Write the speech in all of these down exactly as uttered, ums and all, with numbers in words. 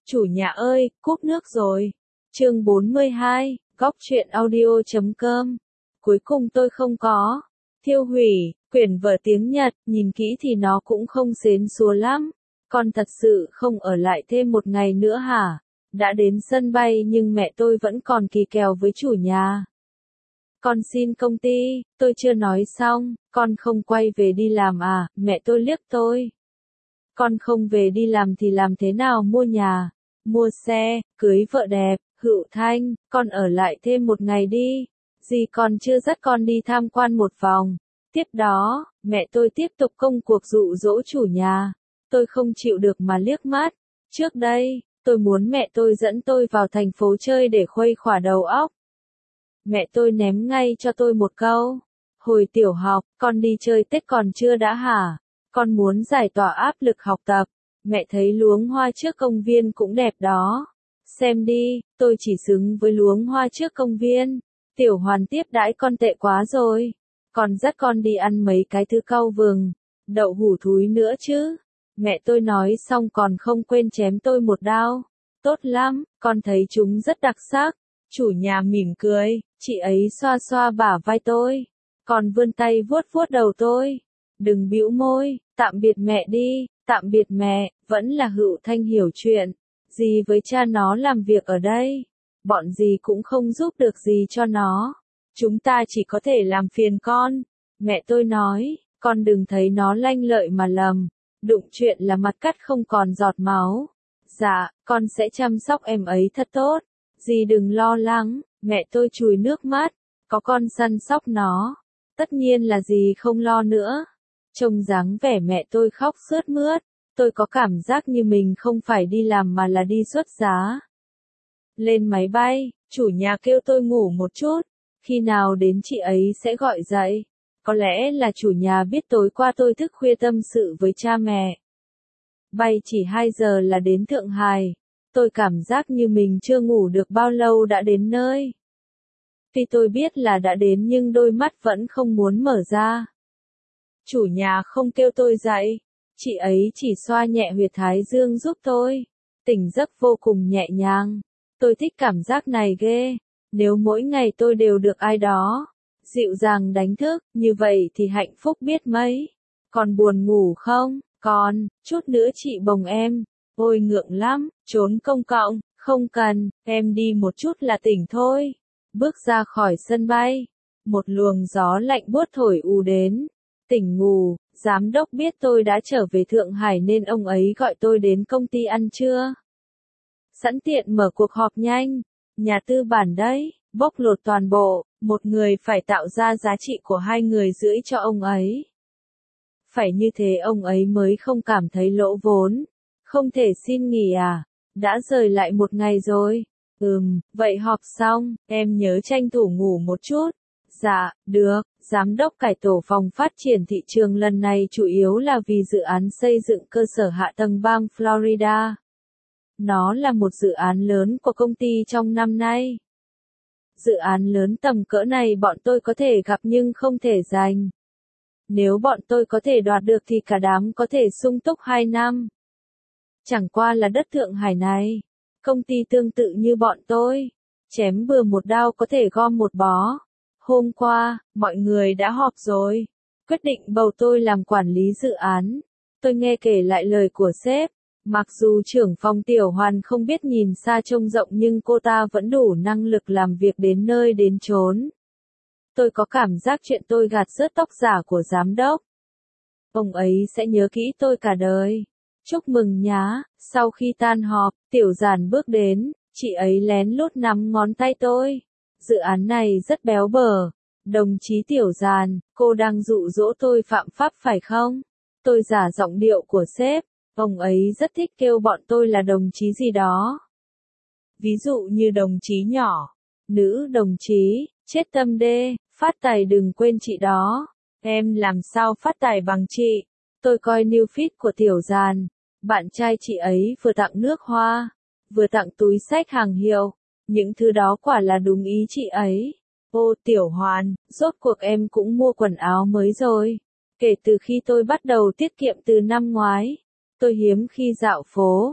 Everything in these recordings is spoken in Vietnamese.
Chủ nhà ơi, cúp nước rồi. Chương bốn mươi hai, góc truyện audio chấm com. Cuối cùng tôi không có thiêu hủy quyển vở tiếng Nhật, nhìn kỹ thì nó cũng không xến xúa lắm. Con thật sự không ở lại thêm một ngày nữa hả? Đã đến sân bay nhưng mẹ tôi vẫn còn kỳ kèo với chủ nhà. Con xin công ty, tôi chưa nói xong, con không quay về đi làm à? Mẹ tôi liếc tôi. Con không về đi làm thì làm thế nào mua nhà, mua xe, cưới vợ đẹp, Hữu Thanh, con ở lại thêm một ngày đi. Dì còn chưa dắt con đi tham quan một vòng. Tiếp đó, mẹ tôi tiếp tục công cuộc dụ dỗ chủ nhà. Tôi không chịu được mà liếc mắt. Trước đây, tôi muốn mẹ tôi dẫn tôi vào thành phố chơi để khuây khỏa đầu óc. Mẹ tôi ném ngay cho tôi một câu. Hồi tiểu học, con đi chơi Tết còn chưa đã hả? Con muốn giải tỏa áp lực học tập. Mẹ thấy luống hoa trước công viên cũng đẹp đó. Xem đi, tôi chỉ xứng với luống hoa trước công viên. Tiểu Hoàn tiếp đãi con tệ quá rồi. Còn dắt con đi ăn mấy cái thứ cau vừng, đậu hủ thúi nữa chứ. Mẹ tôi nói xong còn không quên chém tôi một đao. Tốt lắm, con thấy chúng rất đặc sắc. Chủ nhà mỉm cười, chị ấy xoa xoa bả vai tôi. Còn vươn tay vuốt vuốt đầu tôi. Đừng bĩu môi, tạm biệt mẹ đi, tạm biệt mẹ, vẫn là Hữu Thanh hiểu chuyện. Dì với cha nó làm việc ở đây. Bọn dì cũng không giúp được gì cho nó. Chúng ta chỉ có thể làm phiền con. Mẹ tôi nói, con đừng thấy nó lanh lợi mà lầm. Đụng chuyện là mặt cắt không còn giọt máu. Dạ, con sẽ chăm sóc em ấy thật tốt. Dì đừng lo lắng, mẹ tôi chùi nước mắt. Có con săn sóc nó. Tất nhiên là dì không lo nữa. Trông dáng vẻ mẹ tôi khóc sướt mướt. Tôi có cảm giác như mình không phải đi làm mà là đi xuất giá. Lên máy bay, chủ nhà kêu tôi ngủ một chút. Khi nào đến chị ấy sẽ gọi dậy. Có lẽ là chủ nhà biết tối qua tôi thức khuya tâm sự với cha mẹ. Bay chỉ hai giờ là đến Thượng Hải. Tôi cảm giác như mình chưa ngủ được bao lâu đã đến nơi. Tuy tôi biết là đã đến nhưng đôi mắt vẫn không muốn mở ra. Chủ nhà không kêu tôi dậy. Chị ấy chỉ xoa nhẹ huyệt thái dương giúp tôi. Tỉnh giấc vô cùng nhẹ nhàng. Tôi thích cảm giác này ghê. Nếu mỗi ngày tôi đều được ai đó dịu dàng đánh thức, như vậy thì hạnh phúc biết mấy. Còn buồn ngủ không? Còn, chút nữa chị bồng em. Ôi ngượng lắm, trốn công cộng, không cần, em đi một chút là tỉnh thôi. Bước ra khỏi sân bay, một luồng gió lạnh buốt thổi ù đến. Tỉnh ngủ, giám đốc biết tôi đã trở về Thượng Hải nên ông ấy gọi tôi đến công ty ăn trưa. Sẵn tiện mở cuộc họp nhanh. Nhà tư bản đấy, bóc lột toàn bộ, một người phải tạo ra giá trị của hai người rưỡi cho ông ấy. Phải như thế ông ấy mới không cảm thấy lỗ vốn. Không thể xin nghỉ à? Đã rời lại một ngày rồi. Ừm, vậy họp xong, em nhớ tranh thủ ngủ một chút. Dạ, được. Giám đốc cải tổ phòng phát triển thị trường lần này chủ yếu là vì dự án xây dựng cơ sở hạ tầng bang Florida. Nó là một dự án lớn của công ty trong năm nay. Dự án lớn tầm cỡ này bọn tôi có thể gặp nhưng không thể giành. Nếu bọn tôi có thể đoạt được thì cả đám có thể sung túc hai năm. Chẳng qua là đất Thượng Hải này. Công ty tương tự như bọn tôi. Chém bừa một đao có thể gom một bó. Hôm qua, mọi người đã họp rồi. Quyết định bầu tôi làm quản lý dự án. Tôi nghe kể lại lời của sếp. Mặc dù trưởng phòng Tiểu Hoàn không biết nhìn xa trông rộng nhưng cô ta vẫn đủ năng lực làm việc đến nơi đến chốn. Tôi có cảm giác chuyện tôi gạt rớt tóc giả của giám đốc. Ông ấy sẽ nhớ kỹ tôi cả đời. Chúc mừng nhá. Sau khi tan họp, Tiểu Giản bước đến, chị ấy lén lút nắm ngón tay tôi. Dự án này rất béo bở. Đồng chí Tiểu Giản, cô đang dụ dỗ tôi phạm pháp phải không? Tôi giả giọng điệu của sếp. Ông ấy rất thích kêu bọn tôi là đồng chí gì đó. Ví dụ như đồng chí nhỏ, nữ đồng chí, chết tâm đê, phát tài đừng quên chị đó. Em làm sao phát tài bằng chị? Tôi coi new feed của Tiểu Giản. Bạn trai chị ấy vừa tặng nước hoa, vừa tặng túi xách hàng hiệu. Những thứ đó quả là đúng ý chị ấy. Ô Tiểu Hoàn, rốt cuộc em cũng mua quần áo mới rồi. Kể từ khi tôi bắt đầu tiết kiệm từ năm ngoái. Tôi hiếm khi dạo phố.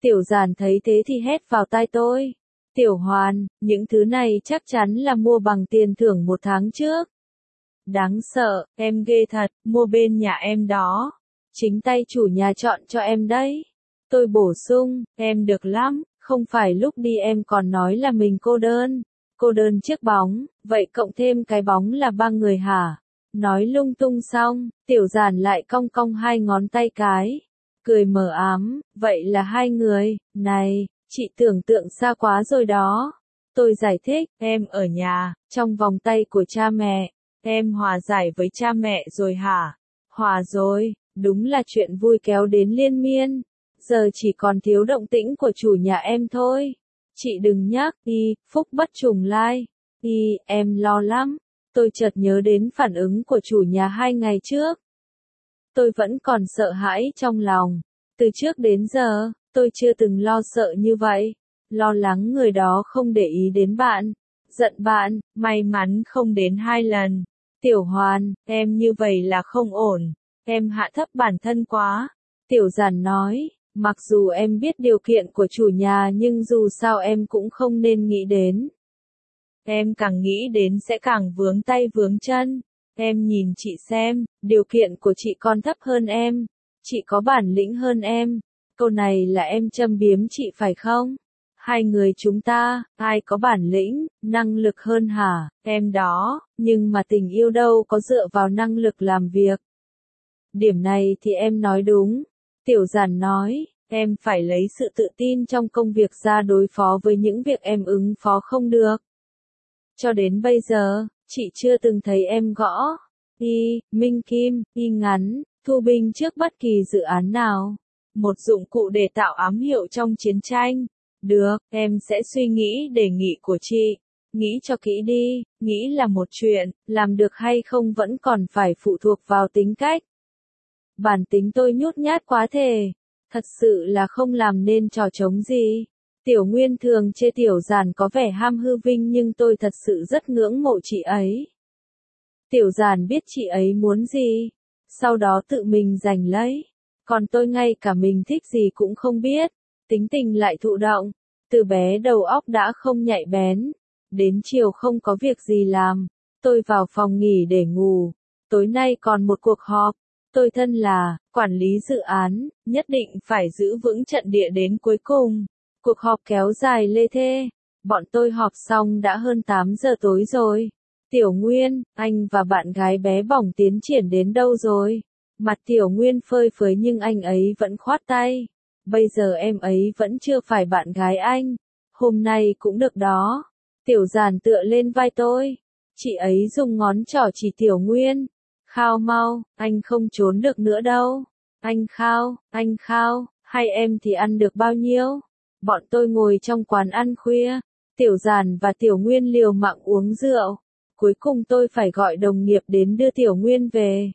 Tiểu Giản thấy thế thì hét vào tai tôi. Tiểu Hoàn, những thứ này chắc chắn là mua bằng tiền thưởng một tháng trước. Đáng sợ, em ghê thật, mua bên nhà em đó. Chính tay chủ nhà chọn cho em đấy. Tôi bổ sung, em được lắm, không phải lúc đi em còn nói là mình cô đơn. Cô đơn chiếc bóng, vậy cộng thêm cái bóng là ba người hả? Nói lung tung xong, Tiểu Giản lại cong cong hai ngón tay cái. Cười mờ ám, vậy là hai người, này, chị tưởng tượng xa quá rồi đó. Tôi giải thích, em ở nhà, trong vòng tay của cha mẹ. Em hòa giải với cha mẹ rồi hả? Hòa rồi, đúng là chuyện vui kéo đến liên miên. Giờ chỉ còn thiếu động tĩnh của chủ nhà em thôi. Chị đừng nhắc, y, phúc bất trùng lai. Y, em lo lắm. Tôi chợt nhớ đến phản ứng của chủ nhà hai ngày trước. Tôi vẫn còn sợ hãi trong lòng. Từ trước đến giờ, tôi chưa từng lo sợ như vậy. Lo lắng người đó không để ý đến bạn. Giận bạn, may mắn không đến hai lần. Tiểu Hoàn, em như vậy là không ổn. Em hạ thấp bản thân quá. Tiểu Giản nói, mặc dù em biết điều kiện của chủ nhà nhưng dù sao em cũng không nên nghĩ đến. Em càng nghĩ đến sẽ càng vướng tay vướng chân. Em nhìn chị xem, điều kiện của chị còn thấp hơn em. Chị có bản lĩnh hơn em. Câu này là em châm biếm chị phải không? Hai người chúng ta, ai có bản lĩnh, năng lực hơn hả? Em đó, nhưng mà tình yêu đâu có dựa vào năng lực làm việc. Điểm này thì em nói đúng. Tiểu Giản nói, em phải lấy sự tự tin trong công việc ra đối phó với những việc em ứng phó không được. Cho đến bây giờ, chị chưa từng thấy em gõ y, minh kim, y ngắn, thu binh trước bất kỳ dự án nào. Một dụng cụ để tạo ám hiệu trong chiến tranh. Được, em sẽ suy nghĩ đề nghị của chị. Nghĩ cho kỹ đi, nghĩ là một chuyện, làm được hay không vẫn còn phải phụ thuộc vào tính cách. Bản tính tôi nhút nhát quá thề. Thật sự là không làm nên trò trống gì. Tiểu Nguyên thường chê Tiểu Giản có vẻ ham hư vinh nhưng tôi thật sự rất ngưỡng mộ chị ấy. Tiểu Giản biết chị ấy muốn gì, sau đó tự mình giành lấy. Còn tôi ngay cả mình thích gì cũng không biết, tính tình lại thụ động. Từ bé đầu óc đã không nhạy bén. Đến chiều không có việc gì làm, tôi vào phòng nghỉ để ngủ. Tối nay còn một cuộc họp. Tôi thân là quản lý dự án, nhất định phải giữ vững trận địa đến cuối cùng. Cuộc họp kéo dài lê thê. Bọn tôi họp xong đã hơn tám giờ tối rồi. Tiểu Nguyên, anh và bạn gái bé bỏng tiến triển đến đâu rồi? Mặt Tiểu Nguyên phơi phới nhưng anh ấy vẫn khoát tay. Bây giờ em ấy vẫn chưa phải bạn gái anh. Hôm nay cũng được đó. Tiểu Giản tựa lên vai tôi. Chị ấy dùng ngón trỏ chỉ Tiểu Nguyên. Khao mau, anh không trốn được nữa đâu. Anh khao, anh khao, hai em thì ăn được bao nhiêu? Bọn tôi ngồi trong quán ăn khuya. Tiểu Giản và Tiểu Nguyên liều mạng uống rượu. Cuối cùng tôi phải gọi đồng nghiệp đến đưa Tiểu Nguyên về.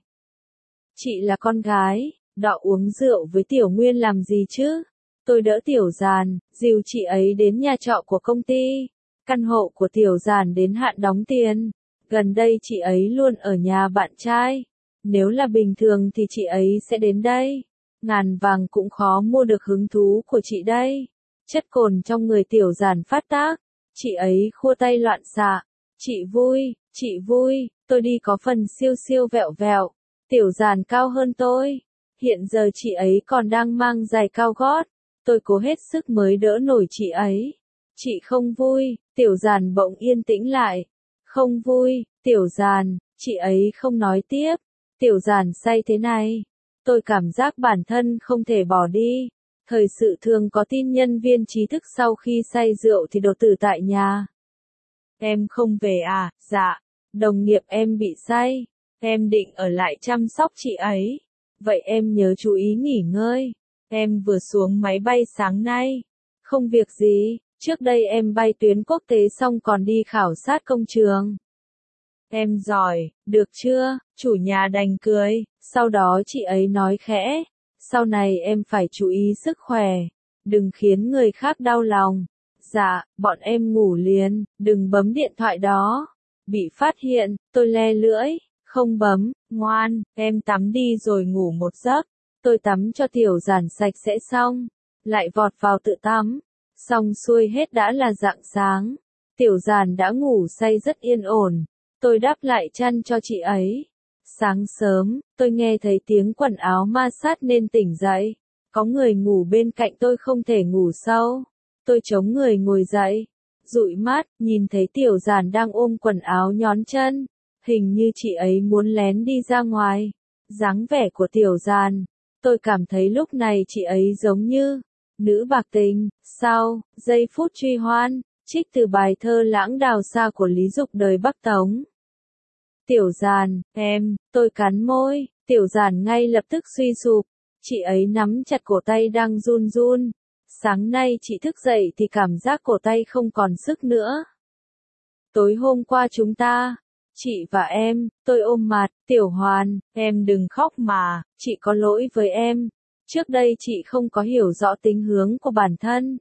Chị là con gái, đọ uống rượu với Tiểu Nguyên làm gì chứ? Tôi đỡ Tiểu Giản, dìu chị ấy đến nhà trọ của công ty. Căn hộ của Tiểu Giản đến hạn đóng tiền. Gần đây chị ấy luôn ở nhà bạn trai. Nếu là bình thường thì chị ấy sẽ đến đây. Ngàn vàng cũng khó mua được hứng thú của chị đây. Chất cồn trong người Tiểu Giản phát tác. Chị ấy khua tay loạn xạ. Chị vui, chị vui, tôi đi có phần siêu siêu vẹo vẹo. Tiểu Giản cao hơn tôi. Hiện giờ chị ấy còn đang mang giày cao gót. Tôi cố hết sức mới đỡ nổi chị ấy. Chị không vui, Tiểu Giản bỗng yên tĩnh lại. Không vui, Tiểu Giản, chị ấy không nói tiếp. Tiểu Giản say thế này. Tôi cảm giác bản thân không thể bỏ đi. Thời sự thường có tin nhân viên trí thức sau khi say rượu thì đột tử tại nhà. Em không về à? Dạ. Đồng nghiệp em bị say. Em định ở lại chăm sóc chị ấy. Vậy em nhớ chú ý nghỉ ngơi. Em vừa xuống máy bay sáng nay. Không việc gì, trước đây em bay tuyến quốc tế xong còn đi khảo sát công trường. Em giỏi, được chưa? Chủ nhà đành cười. Sau đó chị ấy nói khẽ. Sau này em phải chú ý sức khỏe. Đừng khiến người khác đau lòng. Dạ, bọn em ngủ liền, đừng bấm điện thoại đó. Bị phát hiện, tôi le lưỡi. Không bấm, ngoan, em tắm đi rồi ngủ một giấc. Tôi tắm cho Tiểu Giản sạch sẽ xong. lại vọt vào tự tắm. Xong xuôi hết đã là rạng sáng. Tiểu Giàn đã ngủ say rất yên ổn. Tôi đắp lại chăn cho chị ấy. Sáng sớm, tôi nghe thấy tiếng quần áo ma sát nên tỉnh dậy. Có người ngủ bên cạnh tôi không thể ngủ sâu. Tôi chống người ngồi dậy. Dụi mắt, nhìn thấy Tiểu Giàn đang ôm quần áo nhón chân. Hình như chị ấy muốn lén đi ra ngoài. Dáng vẻ của Tiểu Giàn. Tôi cảm thấy lúc này chị ấy giống như nữ bạc tình. Sau giây phút truy hoan, trích từ bài thơ Lãng Đào Xa của Lý Dục đời Bắc Tống. Tiểu Giàn, em, tôi cắn môi. Tiểu Giàn ngay lập tức suy sụp. Chị ấy nắm chặt cổ tay đang run run. Sáng nay chị thức dậy thì cảm giác cổ tay không còn sức nữa. Tối hôm qua chúng ta, chị và em, tôi ôm mặt, Tiểu Hoàn, em đừng khóc mà, chị có lỗi với em. Trước đây chị không có hiểu rõ tính hướng của bản thân.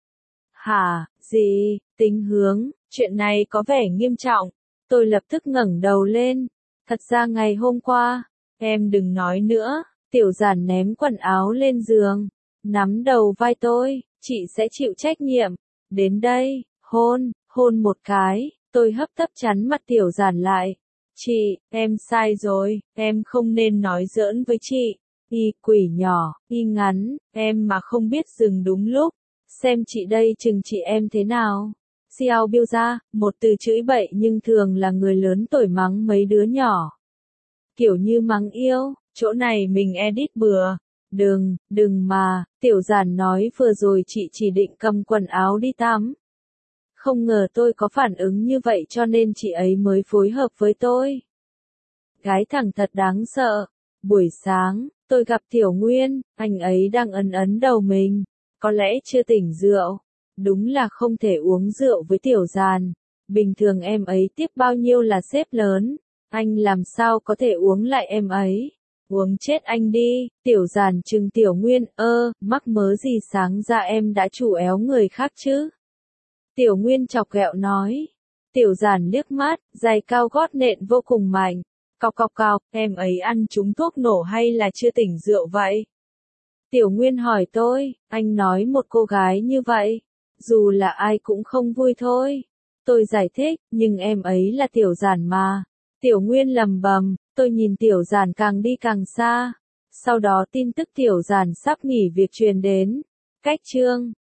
Hả, gì, tính hướng, chuyện này có vẻ nghiêm trọng. Tôi lập tức ngẩng đầu lên. Thật ra ngày hôm qua, em đừng nói nữa. Tiểu Giản ném quần áo lên giường, nắm đầu vai tôi, chị sẽ chịu trách nhiệm. Đến đây, hôn, hôn một cái, tôi hấp tấp chắn mặt Tiểu Giản lại. Chị, em sai rồi, em không nên nói giỡn với chị. Y quỷ nhỏ, y ngắn, em mà không biết dừng đúng lúc. Xem chị đây chừng chị em thế nào. Xiao Biêu ra, một từ chửi bậy nhưng thường là người lớn tuổi mắng mấy đứa nhỏ. Kiểu như mắng yêu, chỗ này mình edit bừa. Đừng, đừng mà, Tiểu Giản nói vừa rồi chị chỉ định cầm quần áo đi tắm. Không ngờ tôi có phản ứng như vậy cho nên chị ấy mới phối hợp với tôi. Gái thẳng thật đáng sợ. Buổi sáng, tôi gặp Tiểu Nguyên, anh ấy đang ấn ấn đầu mình. Có lẽ chưa tỉnh rượu. Đúng là không thể uống rượu với Tiểu Giàn. Bình thường em ấy tiếp bao nhiêu là sếp lớn. Anh làm sao có thể uống lại em ấy. Uống chết anh đi. Tiểu Giàn trừng Tiểu Nguyên, ơ, mắc mớ gì sáng ra em đã chủ éo người khác chứ. Tiểu Nguyên chọc ghẹo nói. Tiểu Giàn liếc mắt, giày cao gót nện vô cùng mạnh. Cọc cọc cọc, em ấy ăn trúng thuốc nổ hay là chưa tỉnh rượu vậy? Tiểu Nguyên hỏi tôi, anh nói một cô gái như vậy, dù là ai cũng không vui thôi. Tôi giải thích, nhưng em ấy là Tiểu Giản mà. Tiểu Nguyên lầm bầm, tôi nhìn Tiểu Giản càng đi càng xa. Sau đó tin tức Tiểu Giản sắp nghỉ việc truyền đến. Cách chương